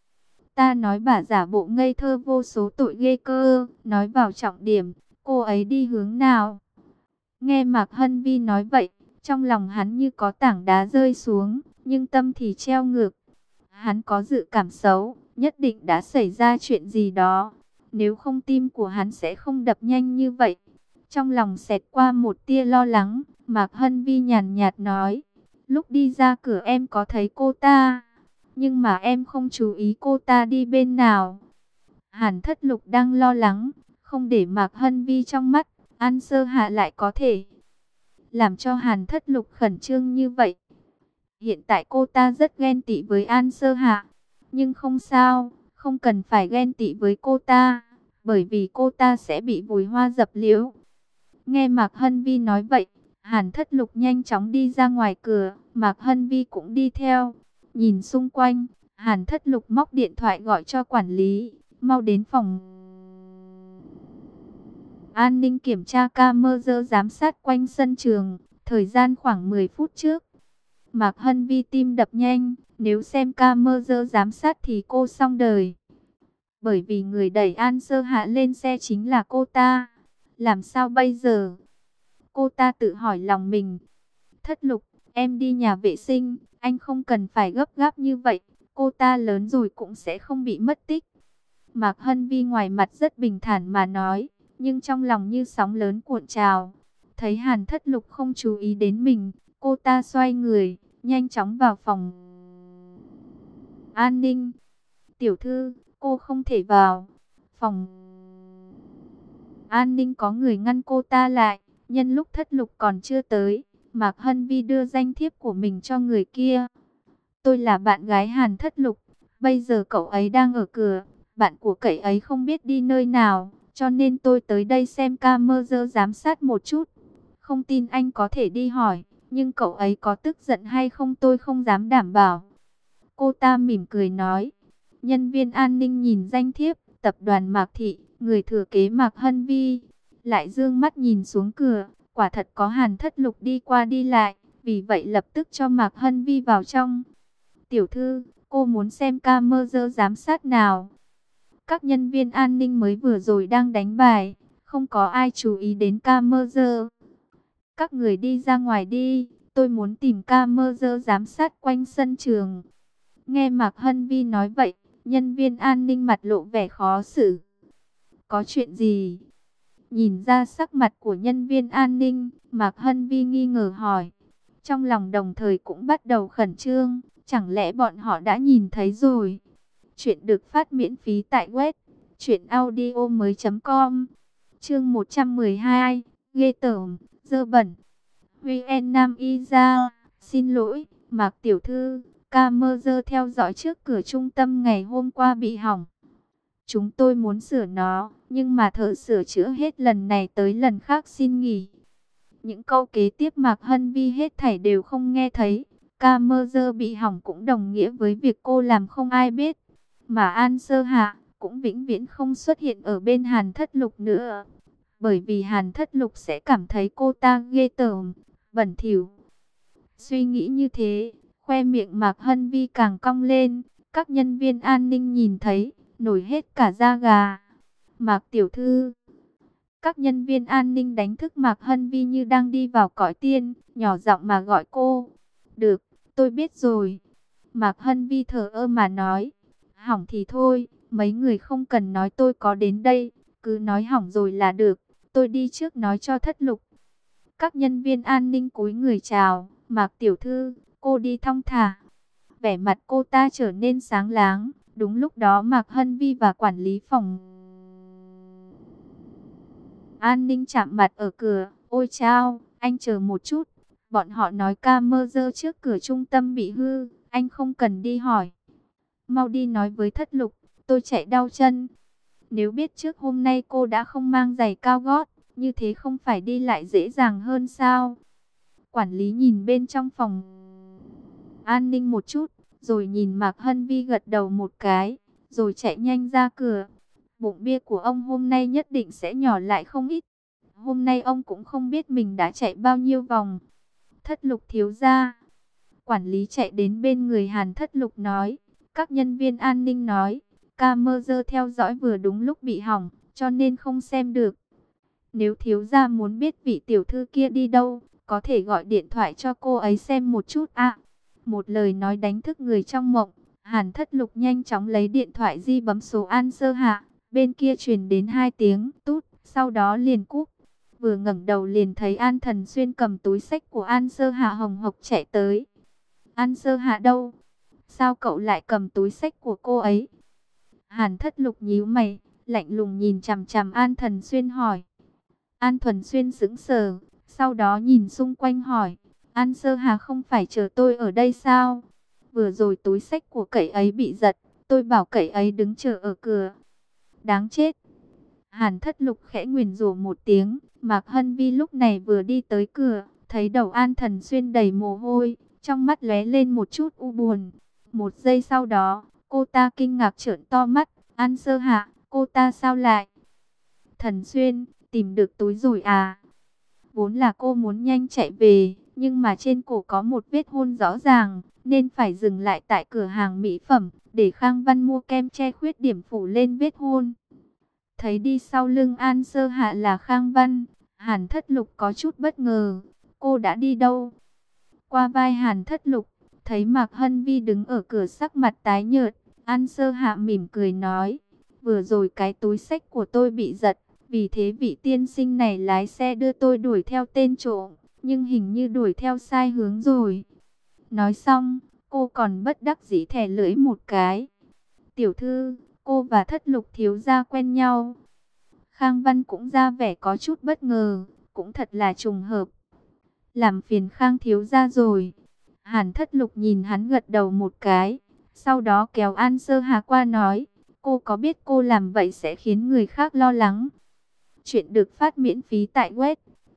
Ta nói bà giả bộ ngây thơ vô số tội ghê cơ, nói vào trọng điểm, cô ấy đi hướng nào? Nghe Mạc Hân Vi nói vậy, trong lòng hắn như có tảng đá rơi xuống, nhưng tâm thì treo ngược. Hắn có dự cảm xấu, nhất định đã xảy ra chuyện gì đó. Nếu không tim của hắn sẽ không đập nhanh như vậy. Trong lòng xẹt qua một tia lo lắng, Mạc Hân Vi nhàn nhạt nói. Lúc đi ra cửa em có thấy cô ta, nhưng mà em không chú ý cô ta đi bên nào. Hàn Thất Lục đang lo lắng, không để Mạc Hân Vi trong mắt, An Sơ Hạ lại có thể làm cho Hàn Thất Lục khẩn trương như vậy. Hiện tại cô ta rất ghen tị với An Sơ Hạ, nhưng không sao, không cần phải ghen tị với cô ta, bởi vì cô ta sẽ bị vùi hoa dập liễu. Nghe Mạc Hân Vi nói vậy, Hàn Thất Lục nhanh chóng đi ra ngoài cửa, Mạc Hân Vi cũng đi theo. Nhìn xung quanh, Hàn Thất Lục móc điện thoại gọi cho quản lý, mau đến phòng an ninh kiểm tra camera giám sát quanh sân trường, thời gian khoảng 10 phút trước. Mạc Hân Vi tim đập nhanh, nếu xem camera giám sát thì cô xong đời. Bởi vì người đẩy An Sơ Hạ lên xe chính là cô ta. Làm sao bây giờ? Cô ta tự hỏi lòng mình. Thất Lục, em đi nhà vệ sinh, anh không cần phải gấp gáp như vậy. Cô ta lớn rồi cũng sẽ không bị mất tích. Mạc Hân Vi ngoài mặt rất bình thản mà nói, nhưng trong lòng như sóng lớn cuộn trào. Thấy Hàn Thất Lục không chú ý đến mình, cô ta xoay người, nhanh chóng vào phòng an ninh. Tiểu thư, cô không thể vào. Phòng an ninh có người ngăn cô ta lại. Nhân lúc Thất Lục còn chưa tới, Mạc Hân Vi đưa danh thiếp của mình cho người kia. Tôi là bạn gái Hàn Thất Lục, bây giờ cậu ấy đang ở cửa. Bạn của cậu ấy không biết đi nơi nào, cho nên tôi tới đây xem camera giám sát một chút. Không tin anh có thể đi hỏi, nhưng cậu ấy có tức giận hay không tôi không dám đảm bảo. Cô ta mỉm cười nói. Nhân viên an ninh nhìn danh thiếp, tập đoàn Mạc Thị, người thừa kế Mạc Hân Vi. Lại dương mắt nhìn xuống cửa, quả thật có Hàn Thất Lục đi qua đi lại, vì vậy lập tức cho Mạc Hân Vi vào trong. Tiểu thư, cô muốn xem camera giám sát nào? Các nhân viên an ninh mới vừa rồi đang đánh bài, không có ai chú ý đến camera. Các người đi ra ngoài đi, tôi muốn tìm camera giám sát quanh sân trường. Nghe Mạc Hân Vi nói vậy, nhân viên an ninh mặt lộ vẻ khó xử. Có chuyện gì? Nhìn ra sắc mặt của nhân viên an ninh, Mạc Hân Vi nghi ngờ hỏi. Trong lòng đồng thời cũng bắt đầu khẩn trương, chẳng lẽ bọn họ đã nhìn thấy rồi? Chuyện được phát miễn phí tại web truyệnaudiomoi.com. Chương 112, ghê tởm, dơ bẩn. Huy En Nam Y ra, xin lỗi, Mạc tiểu thư, camera theo dõi trước cửa trung tâm ngày hôm qua bị hỏng. Chúng tôi muốn sửa nó, nhưng mà thợ sửa chữa hết lần này tới lần khác xin nghỉ. Những câu kế tiếp Mạc Hân Vi hết thảy đều không nghe thấy. Camera bị hỏng cũng đồng nghĩa với việc cô làm không ai biết. Mà An Sơ Hạ cũng vĩnh viễn không xuất hiện ở bên Hàn Thất Lục nữa. Bởi vì Hàn Thất Lục sẽ cảm thấy cô ta ghê tởm, bẩn thỉu. Suy nghĩ như thế, khoe miệng Mạc Hân Vi càng cong lên. Các nhân viên an ninh nhìn thấy, nổi hết cả da gà. Mạc tiểu thư. Các nhân viên an ninh đánh thức Mạc Hân Vi như đang đi vào cõi tiên, nhỏ giọng mà gọi cô. Được, tôi biết rồi. Mạc Hân Vi thở ơ mà nói. Hỏng thì thôi, mấy người không cần nói tôi có đến đây, cứ nói hỏng rồi là được. Tôi đi trước nói cho Thất Lục. Các nhân viên an ninh cúi người chào. Mạc tiểu thư, cô đi thong thả. Vẻ mặt cô ta trở nên sáng láng. Đúng lúc đó Mạc Hân Vi và quản lý phòng an ninh chạm mặt ở cửa. Ôi chao, anh chờ một chút. Bọn họ nói camera trước cửa trung tâm bị hư, anh không cần đi hỏi. Mau đi nói với Thất Lục, tôi chạy đau chân. Nếu biết trước hôm nay cô đã không mang giày cao gót, như thế không phải đi lại dễ dàng hơn sao? Quản lý nhìn bên trong phòng an ninh một chút, rồi nhìn Mạc Hân Vi gật đầu một cái, rồi chạy nhanh ra cửa. Bụng bia của ông hôm nay nhất định sẽ nhỏ lại không ít. Hôm nay ông cũng không biết mình đã chạy bao nhiêu vòng. Thất Lục thiếu gia. Quản lý chạy đến bên người Hàn Thất Lục nói. Các nhân viên an ninh nói. Camera theo dõi vừa đúng lúc bị hỏng, cho nên không xem được. Nếu thiếu gia muốn biết vị tiểu thư kia đi đâu, có thể gọi điện thoại cho cô ấy xem một chút ạ. Một lời nói đánh thức người trong mộng. Hàn Thất Lục nhanh chóng lấy điện thoại di bấm số An Sơ Hạ. Bên kia truyền đến 2 tiếng tút, sau đó liền cúp. Vừa ngẩng đầu liền thấy An Thần Xuyên cầm túi xách của An Sơ Hạ hồng hộc chạy tới. An Sơ Hạ đâu? Sao cậu lại cầm túi xách của cô ấy? Hàn Thất Lục nhíu mày, lạnh lùng nhìn chằm chằm An Thần Xuyên hỏi. An Thần Xuyên sững sờ, sau đó nhìn xung quanh hỏi. An Sơ Hạ không phải chờ tôi ở đây sao? Vừa rồi túi xách của cậu ấy bị giật, tôi bảo cậu ấy đứng chờ ở cửa. Đáng chết! Hàn Thất Lục khẽ nguyền rủa một tiếng. Mạc Hân Vi lúc này vừa đi tới cửa, thấy đầu An Thần Xuyên đầy mồ hôi, trong mắt lóe lên một chút u buồn. Một giây sau đó, cô ta kinh ngạc trợn to mắt. An Sơ Hạ, cô ta sao lại? Thần Xuyên, tìm được túi rồi à? Vốn là cô muốn nhanh chạy về, nhưng mà trên cổ có một vết hôn rõ ràng, nên phải dừng lại tại cửa hàng mỹ phẩm, để Khang Văn mua kem che khuyết điểm phủ lên vết hôn. Thấy đi sau lưng An Sơ Hạ là Khang Văn, Hàn Thất Lục có chút bất ngờ. Cô đã đi đâu? Qua vai Hàn Thất Lục, thấy Mạc Hân Vi đứng ở cửa sắc mặt tái nhợt. An Sơ Hạ mỉm cười nói, vừa rồi cái túi xách của tôi bị giật, vì thế vị tiên sinh này lái xe đưa tôi đuổi theo tên trộm, nhưng hình như đuổi theo sai hướng rồi. Nói xong, cô còn bất đắc dĩ thè lưỡi một cái. Tiểu thư, cô và Thất Lục thiếu gia quen nhau. Khang Văn cũng ra vẻ có chút bất ngờ, cũng thật là trùng hợp. Làm phiền Khang thiếu gia rồi. Hàn Thất Lục nhìn hắn gật đầu một cái, sau đó kéo An Sơ Hà qua nói, cô có biết cô làm vậy sẽ khiến người khác lo lắng. Chuyện được phát miễn phí tại web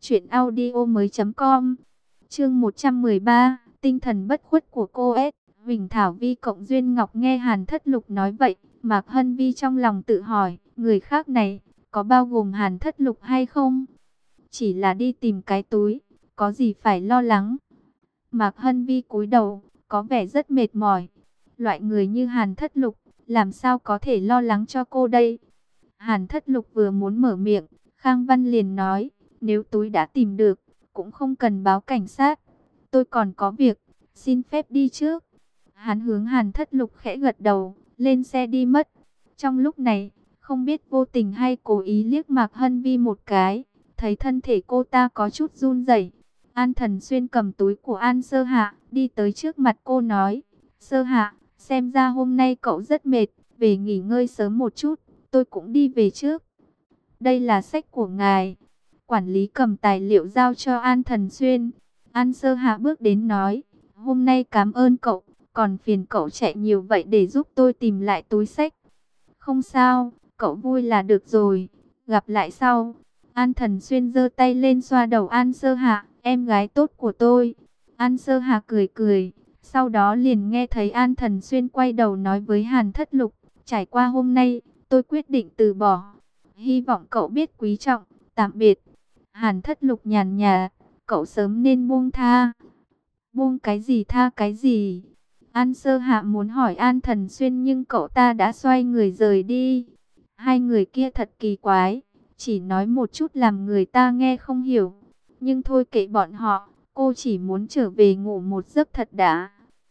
truyệnaudiomoi.com. Chương 113, tinh thần bất khuất của cô S. Huỳnh Thảo Vi cộng Duyên Ngọc nghe Hàn Thất Lục nói vậy, Mạc Hân Vi trong lòng tự hỏi, người khác này có bao gồm Hàn Thất Lục hay không? Chỉ là đi tìm cái túi, có gì phải lo lắng? Mạc Hân Vi cúi đầu, có vẻ rất mệt mỏi. Loại người như Hàn Thất Lục, làm sao có thể lo lắng cho cô đây? Hàn Thất Lục vừa muốn mở miệng, Khang Văn liền nói, nếu túi đã tìm được, cũng không cần báo cảnh sát. Tôi còn có việc, xin phép đi trước. Hắn hướng Hàn Thất Lục khẽ gật đầu, lên xe đi mất. Trong lúc này, không biết vô tình hay cố ý liếc Mạc Hân Vi một cái, thấy thân thể cô ta có chút run rẩy. An Thần Xuyên cầm túi của An Sơ Hạ, đi tới trước mặt cô nói, Sơ Hạ, xem ra hôm nay cậu rất mệt, về nghỉ ngơi sớm một chút, tôi cũng đi về trước. Đây là sách của ngài. Quản lý cầm tài liệu giao cho An Thần Xuyên. An Sơ Hạ bước đến nói, hôm nay cảm ơn cậu, còn phiền cậu chạy nhiều vậy để giúp tôi tìm lại túi sách. Không sao, cậu vui là được rồi, gặp lại sau. An Thần Xuyên giơ tay lên xoa đầu An Sơ Hạ, em gái tốt của tôi. An Sơ Hạ cười cười, sau đó liền nghe thấy An Thần Xuyên quay đầu nói với Hàn Thất Lục, trải qua hôm nay, tôi quyết định từ bỏ. Hy vọng cậu biết quý trọng, tạm biệt. Hàn Thất Lục nhàn nhạt, cậu sớm nên buông tha. Buông cái gì tha cái gì? An Sơ Hạ muốn hỏi An Thần Xuyên nhưng cậu ta đã xoay người rời đi. Hai người kia thật kỳ quái, chỉ nói một chút làm người ta nghe không hiểu. Nhưng thôi kệ bọn họ, cô chỉ muốn trở về ngủ một giấc thật đã.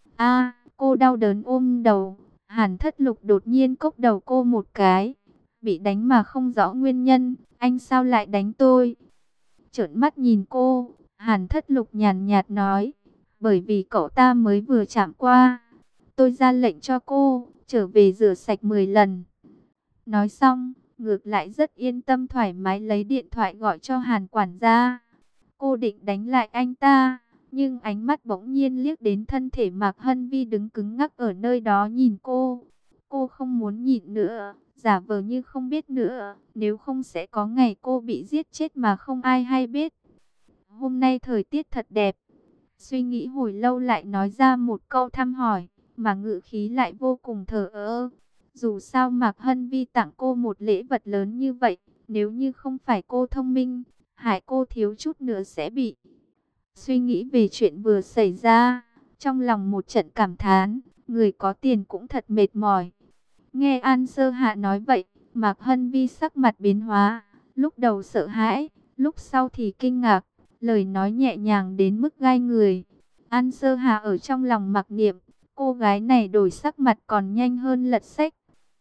Cô đau đớn ôm đầu. Hàn Thất Lục đột nhiên cốc đầu cô một cái. Bị đánh mà không rõ nguyên nhân, anh sao lại đánh tôi? Trợn mắt nhìn cô, Hàn Thất Lục nhàn nhạt nói, bởi vì cậu ta mới vừa chạm qua. Tôi ra lệnh cho cô, trở về rửa sạch 10 lần. Nói xong, ngược lại rất yên tâm thoải mái lấy điện thoại gọi cho Hàn quản gia. Cô định đánh lại anh ta, nhưng ánh mắt bỗng nhiên liếc đến thân thể Mạc Hân Vi đứng cứng ngắc ở nơi đó nhìn cô. Cô không muốn nhịn nữa, giả vờ như không biết nữa, nếu không sẽ có ngày cô bị giết chết mà không ai hay biết. Hôm nay thời tiết thật đẹp. Suy nghĩ hồi lâu lại nói ra một câu thăm hỏi, mà ngữ khí lại vô cùng thờ ơ. Dù sao Mạc Hân Vi tặng cô một lễ vật lớn như vậy, nếu như không phải cô thông minh, hại cô thiếu chút nữa sẽ bị. Suy nghĩ về chuyện vừa xảy ra, trong lòng một trận cảm thán, người có tiền cũng thật mệt mỏi. Nghe An Sơ Hạ nói vậy, Mạc Hân Vi sắc mặt biến hóa, lúc đầu sợ hãi, lúc sau thì kinh ngạc, lời nói nhẹ nhàng đến mức gai người. An Sơ Hạ ở trong lòng mặc niệm, cô gái này đổi sắc mặt còn nhanh hơn lật sách.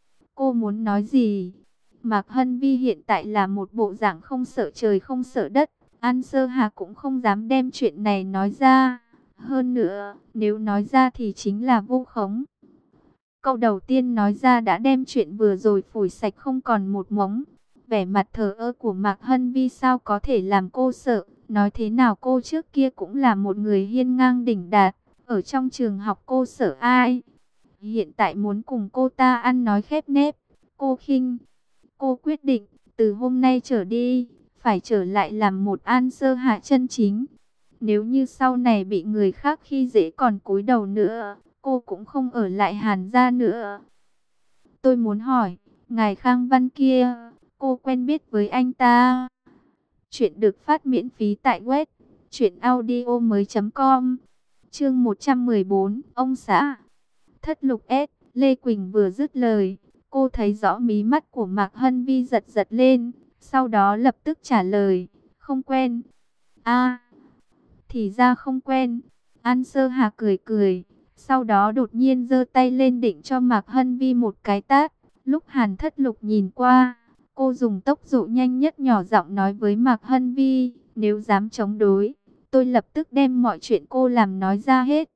Cô muốn nói gì? Mạc Hân Vi hiện tại là một bộ dạng không sợ trời không sợ đất. An Sơ Hà cũng không dám đem chuyện này nói ra. Hơn nữa, nếu nói ra thì chính là vu khống. Câu đầu tiên nói ra đã đem chuyện vừa rồi phủi sạch không còn một mống. Vẻ mặt thờ ơ của Mạc Hân Vi sao có thể làm cô sợ. Nói thế nào cô trước kia cũng là một người hiên ngang đỉnh đạt. Ở trong trường học cô sợ ai? Hiện tại muốn cùng cô ta ăn nói khép nép. Cô khinh. Cô quyết định, từ hôm nay trở đi, phải trở lại làm một An Sơ Hạ chân chính. Nếu như sau này bị người khác khi dễ còn cúi đầu nữa, cô cũng không ở lại Hàn gia nữa. Tôi muốn hỏi, ngài Khang Văn kia, cô quen biết với anh ta? Chuyện được phát miễn phí tại web truyệnaudiomoi.com. Chương 114, ông xã. Thất Lục S, Lê Quỳnh vừa dứt lời, cô thấy rõ mí mắt của Mạc Hân Vi giật giật lên, sau đó lập tức trả lời, không quen. Thì ra không quen. An Sơ Hà cười cười, sau đó đột nhiên giơ tay lên định cho Mạc Hân Vi một cái tát. Lúc Hàn Thất Lục nhìn qua, cô dùng tốc độ nhanh nhất nhỏ giọng nói với Mạc Hân Vi, nếu dám chống đối, tôi lập tức đem mọi chuyện cô làm nói ra hết.